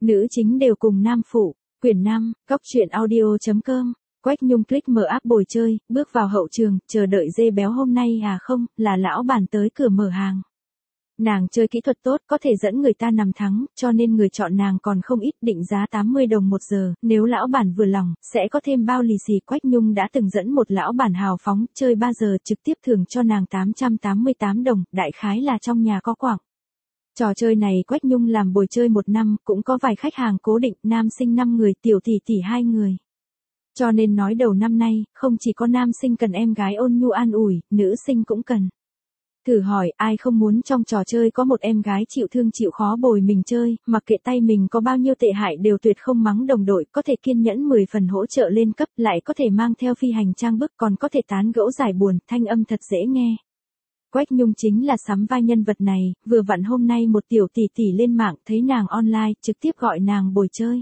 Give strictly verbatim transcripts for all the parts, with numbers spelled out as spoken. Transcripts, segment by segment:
Nữ chính đều cùng nam phụ. Quyển năm, Cóc truyện audio chấm com. Quách Nhung click mở app bồi chơi, bước vào hậu trường, chờ đợi dê béo hôm nay à không, là lão bản tới cửa mở hàng. Nàng chơi kỹ thuật tốt, có thể dẫn người ta nằm thắng, cho nên người chọn nàng còn không ít, định giá tám mươi đồng một giờ, nếu lão bản vừa lòng, sẽ có thêm bao lì xì. Quách Nhung đã từng dẫn một lão bản hào phóng, chơi ba giờ trực tiếp thưởng cho nàng tám trăm tám mươi tám đồng, đại khái là trong nhà có quảng. Trò chơi này Quách Nhung làm bồi chơi một năm, cũng có vài khách hàng cố định, nam sinh năm người, tiểu tỷ tỷ hai người. Cho nên nói đầu năm nay, không chỉ có nam sinh cần em gái ôn nhu an ủi, nữ sinh cũng cần. Thử hỏi, ai không muốn trong trò chơi có một em gái chịu thương chịu khó bồi mình chơi, mặc kệ tay mình có bao nhiêu tệ hại đều tuyệt không mắng đồng đội, có thể kiên nhẫn mười phần hỗ trợ lên cấp, lại có thể mang theo phi hành trang bức, còn có thể tán gẫu giải buồn, thanh âm thật dễ nghe. Quách Nhung chính là sắm vai nhân vật này, vừa vặn hôm nay một tiểu tỷ tỷ lên mạng thấy nàng online, trực tiếp gọi nàng bồi chơi.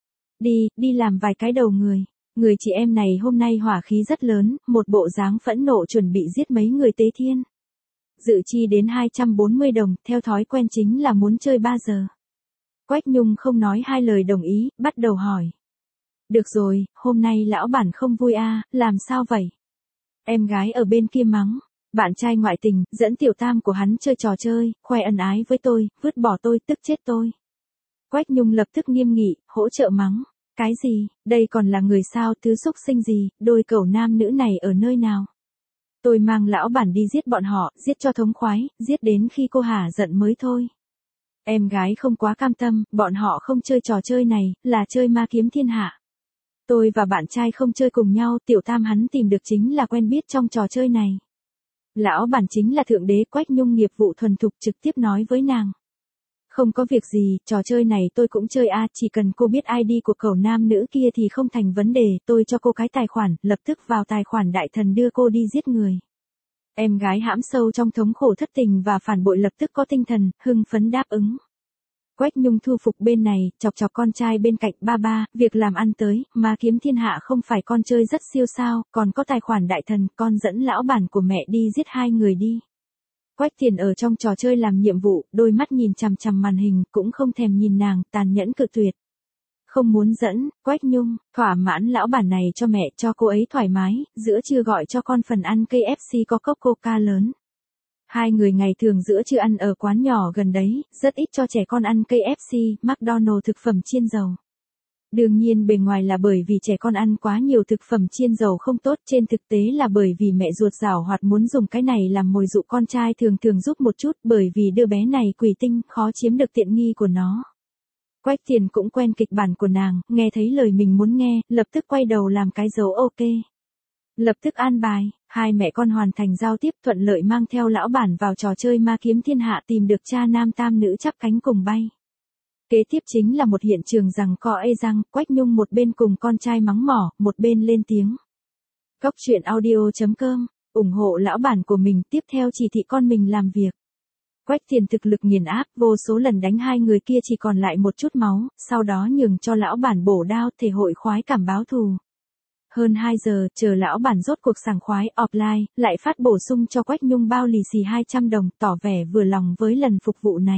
Đi, đi làm vài cái đầu người. Người chị em này hôm nay hỏa khí rất lớn, một bộ dáng phẫn nộ chuẩn bị giết mấy người tế thiên. Dự chi đến hai trăm bốn mươi đồng, theo thói quen chính là muốn chơi ba giờ. Quách Nhung không nói hai lời đồng ý, bắt đầu hỏi. Được rồi, hôm nay lão bản không vui a, à, làm sao vậy? Em gái ở bên kia mắng. Bạn trai ngoại tình, dẫn tiểu tam của hắn chơi trò chơi, khoe ân ái với tôi, vứt bỏ tôi, tức chết tôi. Quách Nhung lập tức nghiêm nghị, hỗ trợ mắng. Cái gì, đây còn là người sao, thứ xúc sinh gì, đôi cẩu nam nữ này ở nơi nào? Tôi mang lão bản đi giết bọn họ, giết cho thống khoái, giết đến khi cô hả giận mới thôi. Em gái không quá cam tâm, bọn họ không chơi trò chơi này, là chơi ma kiếm thiên hạ. Tôi và bạn trai không chơi cùng nhau, tiểu tam hắn tìm được chính là quen biết trong trò chơi này. Lão bản chính là thượng đế. Quách Nhung nghiệp vụ thuần thục trực tiếp nói với nàng. Không có việc gì, trò chơi này tôi cũng chơi a, à, chỉ cần cô biết i đê của cậu nam nữ kia thì không thành vấn đề, tôi cho cô cái tài khoản, lập tức vào tài khoản đại thần đưa cô đi giết người. Em gái hãm sâu trong thống khổ thất tình và phản bội lập tức có tinh thần, hưng phấn đáp ứng. Quách Nhung thu phục bên này, chọc chọc con trai bên cạnh, ba ba, việc làm ăn tới, mà kiếm thiên hạ không phải con chơi rất siêu sao, còn có tài khoản đại thần, con dẫn lão bản của mẹ đi giết hai người đi. Quách Tiền ở trong trò chơi làm nhiệm vụ, đôi mắt nhìn chằm chằm màn hình, cũng không thèm nhìn nàng, tàn nhẫn cự tuyệt. Không muốn dẫn, Quách Nhung, thỏa mãn lão bản này cho mẹ, cho cô ấy thoải mái, giữa trưa gọi cho con phần ăn ca ép xê có cốc coca lớn. Hai người ngày thường giữa trưa ăn ở quán nhỏ gần đấy, rất ít cho trẻ con ăn ca ép xê, McDonald's thực phẩm chiên dầu. Đương nhiên bề ngoài là bởi vì trẻ con ăn quá nhiều thực phẩm chiên dầu không tốt, trên thực tế là bởi vì mẹ ruột giảo hoạt muốn dùng cái này làm mồi dụ con trai thường thường giúp một chút, bởi vì đứa bé này quỷ tinh, khó chiếm được tiện nghi của nó. Quách Tiền cũng quen kịch bản của nàng, nghe thấy lời mình muốn nghe, lập tức quay đầu làm cái dấu ok. Lập tức an bài, hai mẹ con hoàn thành giao tiếp thuận lợi mang theo lão bản vào trò chơi ma kiếm thiên hạ tìm được cha nam tam nữ chắp cánh cùng bay. Kế tiếp chính là một hiện trường rằng co ê răng, Quách Nhung một bên cùng con trai mắng mỏ, một bên lên tiếng. Cóc truyện audio chấm com, ủng hộ lão bản của mình, tiếp theo chỉ thị con mình làm việc. Quách Tiền thực lực nghiền áp, vô số lần đánh hai người kia chỉ còn lại một chút máu, sau đó nhường cho lão bản bổ đao, thể hội khoái cảm báo thù. Hơn hai giờ, chờ lão bản rốt cuộc sảng khoái offline, lại phát bổ sung cho Quách Nhung bao lì xì hai trăm đồng, tỏ vẻ vừa lòng với lần phục vụ này.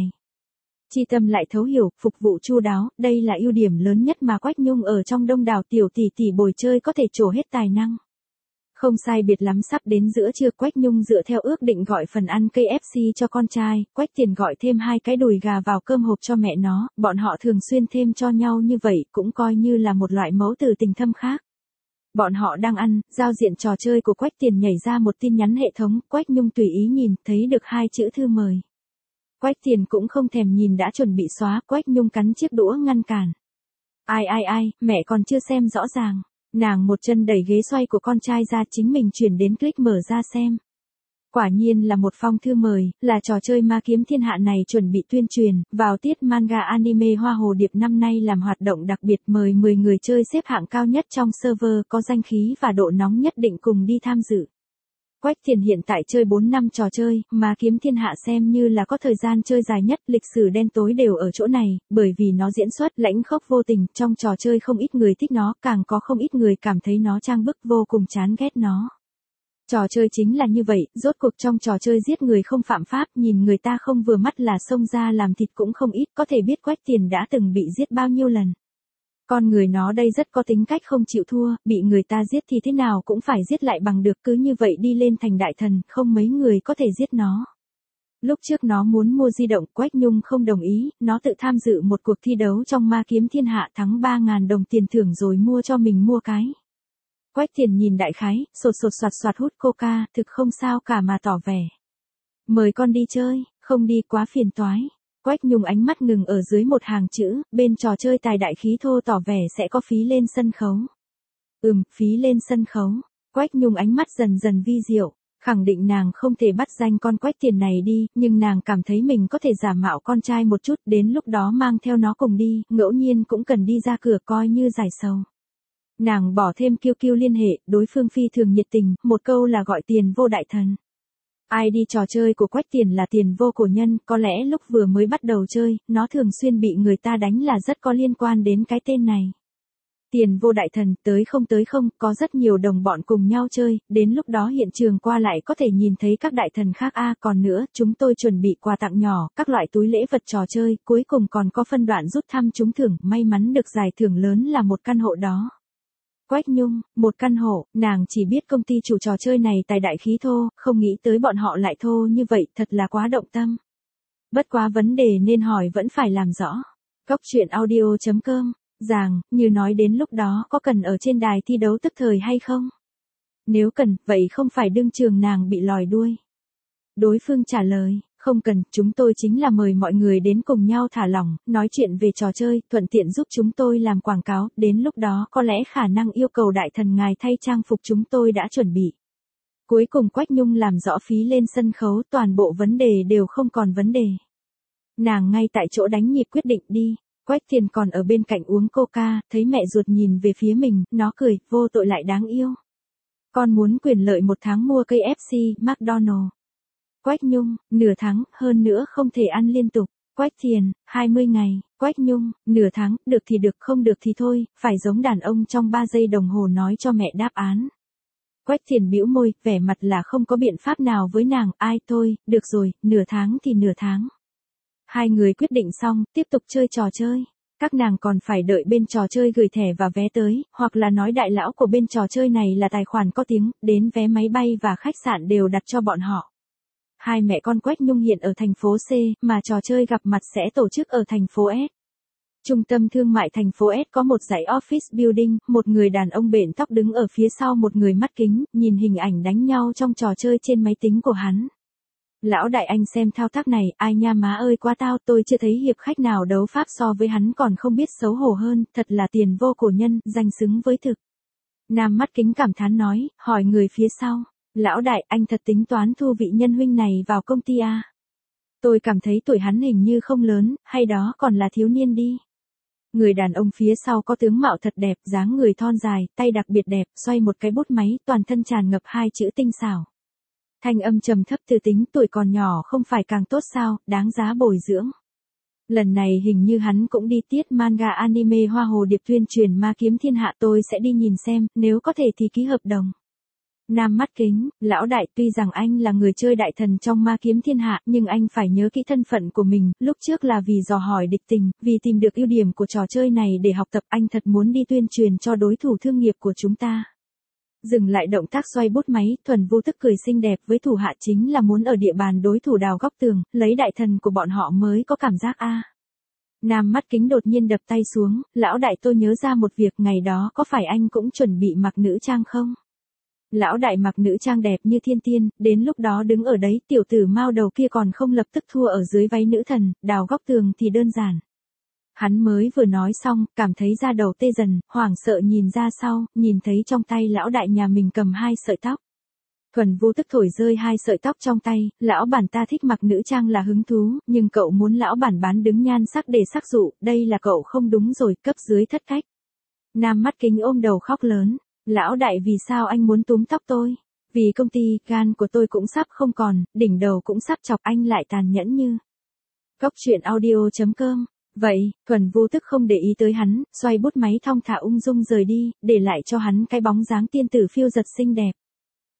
Chi tâm lại thấu hiểu, phục vụ chu đáo, đây là ưu điểm lớn nhất mà Quách Nhung ở trong đông đảo tiểu tỷ tỷ bồi chơi có thể trổ hết tài năng. Không sai biệt lắm sắp đến giữa trưa, Quách Nhung dựa theo ước định gọi phần ăn ca ép xê cho con trai, Quách Tiền gọi thêm hai cái đùi gà vào cơm hộp cho mẹ nó, bọn họ thường xuyên thêm cho nhau như vậy, cũng coi như là một loại mẫu từ tình thâm khác. Bọn họ đang ăn, giao diện trò chơi của Quách Tiền nhảy ra một tin nhắn hệ thống, Quách Nhung tùy ý nhìn, thấy được hai chữ thư mời. Quách Tiền cũng không thèm nhìn đã chuẩn bị xóa, Quách Nhung cắn chiếc đũa ngăn cản. Ai ai ai, mẹ còn chưa xem rõ ràng. Nàng một chân đẩy ghế xoay của con trai ra, chính mình chuyển đến click mở ra xem. Quả nhiên là một phong thư mời, là trò chơi ma kiếm thiên hạ này chuẩn bị tuyên truyền, vào tiết manga anime Hoa Hồ Điệp năm nay làm hoạt động đặc biệt mời mười người chơi xếp hạng cao nhất trong server có danh khí và độ nóng nhất định cùng đi tham dự. Quách Tiền hiện tại chơi bốn năm trò chơi, mà kiếm thiên hạ xem như là có thời gian chơi dài nhất, lịch sử đen tối đều ở chỗ này, bởi vì nó diễn xuất lãnh khốc vô tình, trong trò chơi không ít người thích nó, càng có không ít người cảm thấy nó trang bức vô cùng chán ghét nó. Trò chơi chính là như vậy, rốt cuộc trong trò chơi giết người không phạm pháp, nhìn người ta không vừa mắt là xông ra làm thịt cũng không ít, có thể biết Quách Tiền đã từng bị giết bao nhiêu lần. Con người nó đây rất có tính cách không chịu thua, bị người ta giết thì thế nào cũng phải giết lại bằng được, cứ như vậy đi lên thành đại thần, không mấy người có thể giết nó. Lúc trước nó muốn mua di động, Quách Nhung không đồng ý, nó tự tham dự một cuộc thi đấu trong Ma Kiếm Thiên Hạ thắng ba nghìn đồng tiền thưởng rồi mua cho mình mua cái. Quách Tiền nhìn đại khái, sột sột soạt soạt hút coca, thực không sao cả mà tỏ vẻ. Mời con đi chơi, không đi quá phiền toái. Quách Nhung ánh mắt ngừng ở dưới một hàng chữ, bên trò chơi tài đại khí thô tỏ vẻ sẽ có phí lên sân khấu. Ừm, phí lên sân khấu. Quách Nhung ánh mắt dần dần vi diệu, khẳng định nàng không thể bắt danh con Quách Tiền này đi, nhưng nàng cảm thấy mình có thể giả mạo con trai một chút, đến lúc đó mang theo nó cùng đi, ngẫu nhiên cũng cần đi ra cửa coi như giải sầu. Nàng bỏ thêm kiêu kiêu liên hệ, đối phương phi thường nhiệt tình, một câu là gọi Tiền Vô đại thần. Ai đi trò chơi của Quách Tiền là Tiền Vô cổ nhân, có lẽ lúc vừa mới bắt đầu chơi, nó thường xuyên bị người ta đánh là rất có liên quan đến cái tên này. Tiền Vô đại thần, tới không tới không, có rất nhiều đồng bọn cùng nhau chơi, đến lúc đó hiện trường qua lại có thể nhìn thấy các đại thần khác. A còn nữa, chúng tôi chuẩn bị quà tặng nhỏ, các loại túi lễ vật trò chơi, cuối cùng còn có phân đoạn rút thăm trúng thưởng, may mắn được giải thưởng lớn là một căn hộ đó. Quách Nhung, một căn hộ, nàng chỉ biết công ty chủ trò chơi này tài đại khí thô, không nghĩ tới bọn họ lại thô như vậy, thật là quá động tâm. Bất quá vấn đề nên hỏi vẫn phải làm rõ. Cóc truyện audio chấm com, Giàng, như nói đến lúc đó có cần ở trên đài thi đấu tức thời hay không? Nếu cần, vậy không phải đương trường nàng bị lòi đuôi. Đối phương trả lời, không cần, chúng tôi chính là mời mọi người đến cùng nhau thả lỏng, nói chuyện về trò chơi, thuận tiện giúp chúng tôi làm quảng cáo, đến lúc đó có lẽ khả năng yêu cầu đại thần ngài thay trang phục chúng tôi đã chuẩn bị. Cuối cùng Quách Nhung làm rõ phí lên sân khấu, toàn bộ vấn đề đều không còn vấn đề. Nàng ngay tại chỗ đánh nhịp quyết định đi. Quách Tiền còn ở bên cạnh uống coca, thấy mẹ ruột nhìn về phía mình, nó cười, vô tội lại đáng yêu. Con muốn quyền lợi một tháng mua cây ép xê, McDonald. Quách Nhung, nửa tháng, hơn nữa không thể ăn liên tục. Quách Tiền, hai mươi ngày. Quách Nhung, nửa tháng, được thì được không được thì thôi, phải giống đàn ông trong ba giây đồng hồ nói cho mẹ đáp án. Quách Tiền bĩu môi, vẻ mặt là không có biện pháp nào với nàng, ai thôi, được rồi, nửa tháng thì nửa tháng. Hai người quyết định xong, tiếp tục chơi trò chơi. Các nàng còn phải đợi bên trò chơi gửi thẻ và vé tới, hoặc là nói đại lão của bên trò chơi này là tài khoản có tiếng, đến vé máy bay và khách sạn đều đặt cho bọn họ. Hai mẹ con Quách Nhung hiện ở thành phố C, mà trò chơi gặp mặt sẽ tổ chức ở thành phố S. Trung tâm thương mại thành phố S có một dãy office building, một người đàn ông bện tóc đứng ở phía sau một người mắt kính, nhìn hình ảnh đánh nhau trong trò chơi trên máy tính của hắn. Lão đại anh xem thao tác này, ai nha má ơi quá tao, tôi chưa thấy hiệp khách nào đấu pháp so với hắn còn không biết xấu hổ hơn, thật là Tiền Vô cổ nhân, danh xứng với thực. Nam mắt kính cảm thán nói, hỏi người phía sau, lão đại anh thật tính toán thu vị nhân huynh này vào công ty à? Tôi cảm thấy tuổi hắn hình như không lớn, hay đó còn là thiếu niên đi. Người đàn ông phía sau có tướng mạo thật đẹp, dáng người thon dài, tay đặc biệt đẹp, xoay một cái bút máy, toàn thân tràn ngập hai chữ tinh xảo. Thanh âm trầm thấp từ tính tuổi còn nhỏ không phải càng tốt sao, đáng giá bồi dưỡng. Lần này hình như hắn cũng đi tiết manga anime Hoa Hồ Điệp tuyên truyền Ma Kiếm Thiên Hạ, tôi sẽ đi nhìn xem, nếu có thể thì ký hợp đồng. Nam mắt kính, lão đại, tuy rằng anh là người chơi đại thần trong Ma Kiếm Thiên Hạ, nhưng anh phải nhớ kỹ thân phận của mình, lúc trước là vì dò hỏi địch tình, vì tìm được ưu điểm của trò chơi này để học tập, anh thật muốn đi tuyên truyền cho đối thủ thương nghiệp của chúng ta. Dừng lại động tác xoay bút máy, Thuần Vu tức cười xinh đẹp với thủ hạ, chính là muốn ở địa bàn đối thủ đào góc tường, lấy đại thần của bọn họ mới có cảm giác a. Nam mắt kính đột nhiên đập tay xuống, lão đại tôi nhớ ra một việc, ngày đó có phải anh cũng chuẩn bị mặc nữ trang không? Lão đại mặc nữ trang đẹp như thiên tiên, đến lúc đó đứng ở đấy, tiểu tử mao đầu kia còn không lập tức thua ở dưới váy nữ thần, đào góc tường thì đơn giản. Hắn mới vừa nói xong, cảm thấy da đầu tê dần, hoảng sợ nhìn ra sau, nhìn thấy trong tay lão đại nhà mình cầm hai sợi tóc. Thuần Vu tức thổi rơi hai sợi tóc trong tay, lão bản ta thích mặc nữ trang là hứng thú, nhưng cậu muốn lão bản bán đứng nhan sắc để sắc dụ, đây là cậu không đúng rồi, cấp dưới thất cách. Nam mắt kính ôm đầu khóc lớn, lão đại vì sao anh muốn túm tóc tôi? Vì công ty, gan của tôi cũng sắp không còn, đỉnh đầu cũng sắp chọc, anh lại tàn nhẫn như. Cóc truyện audio chấm com. Vậy, Thuần Vu tức không để ý tới hắn, xoay bút máy thong thả ung dung rời đi, để lại cho hắn cái bóng dáng tiên tử phiêu giật xinh đẹp.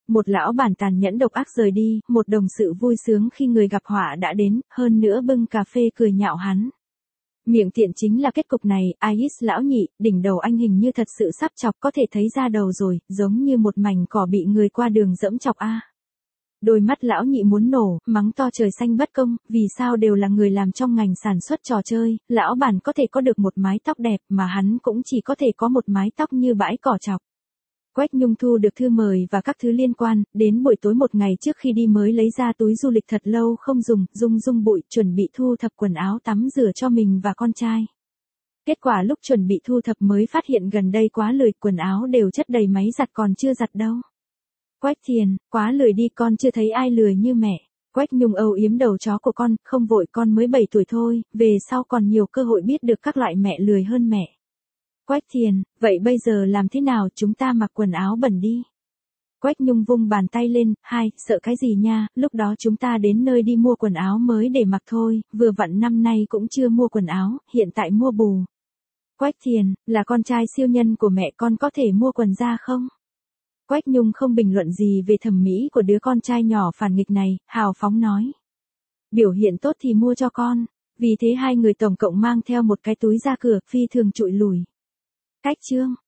Một lão bản tàn nhẫn độc ác rời đi, một đồng sự vui sướng khi người gặp họa đã đến, hơn nữa bưng cà phê cười nhạo hắn. Miệng tiện chính là kết cục này, Ais lão nhị, đỉnh đầu anh hình như thật sự sắp chọc, có thể thấy ra đầu rồi, giống như một mảnh cỏ bị người qua đường dẫm chọc a. Đôi mắt lão nhị muốn nổ, mắng to trời xanh bất công, vì sao đều là người làm trong ngành sản xuất trò chơi, lão bản có thể có được một mái tóc đẹp mà hắn cũng chỉ có thể có một mái tóc như bãi cỏ chọc. Quách Nhung thu được thư mời và các thứ liên quan, đến buổi tối một ngày trước khi đi mới lấy ra túi du lịch thật lâu không dùng, rung rung bụi, chuẩn bị thu thập quần áo tắm rửa cho mình và con trai. Kết quả lúc chuẩn bị thu thập mới phát hiện gần đây quá lười, quần áo đều chất đầy máy giặt còn chưa giặt đâu. Quách Thiền, quá lười đi, con chưa thấy ai lười như mẹ. Quách Nhung âu yếm đầu chó của con, không vội, con mới bảy tuổi thôi, về sau còn nhiều cơ hội biết được các loại mẹ lười hơn mẹ. Quách Thiền, vậy bây giờ làm thế nào, chúng ta mặc quần áo bẩn đi. Quách Nhung vung bàn tay lên, hai, sợ cái gì nha, lúc đó chúng ta đến nơi đi mua quần áo mới để mặc thôi, vừa vặn năm nay cũng chưa mua quần áo, hiện tại mua bù. Quách Thiền, là con trai siêu nhân của mẹ, con có thể mua quần ra không? Quách Nhung không bình luận gì về thẩm mỹ của đứa con trai nhỏ phản nghịch này, hào phóng nói. Biểu hiện tốt thì mua cho con, vì thế hai người tổng cộng mang theo một cái túi ra cửa, phi thường trụi lùi. Cách chương.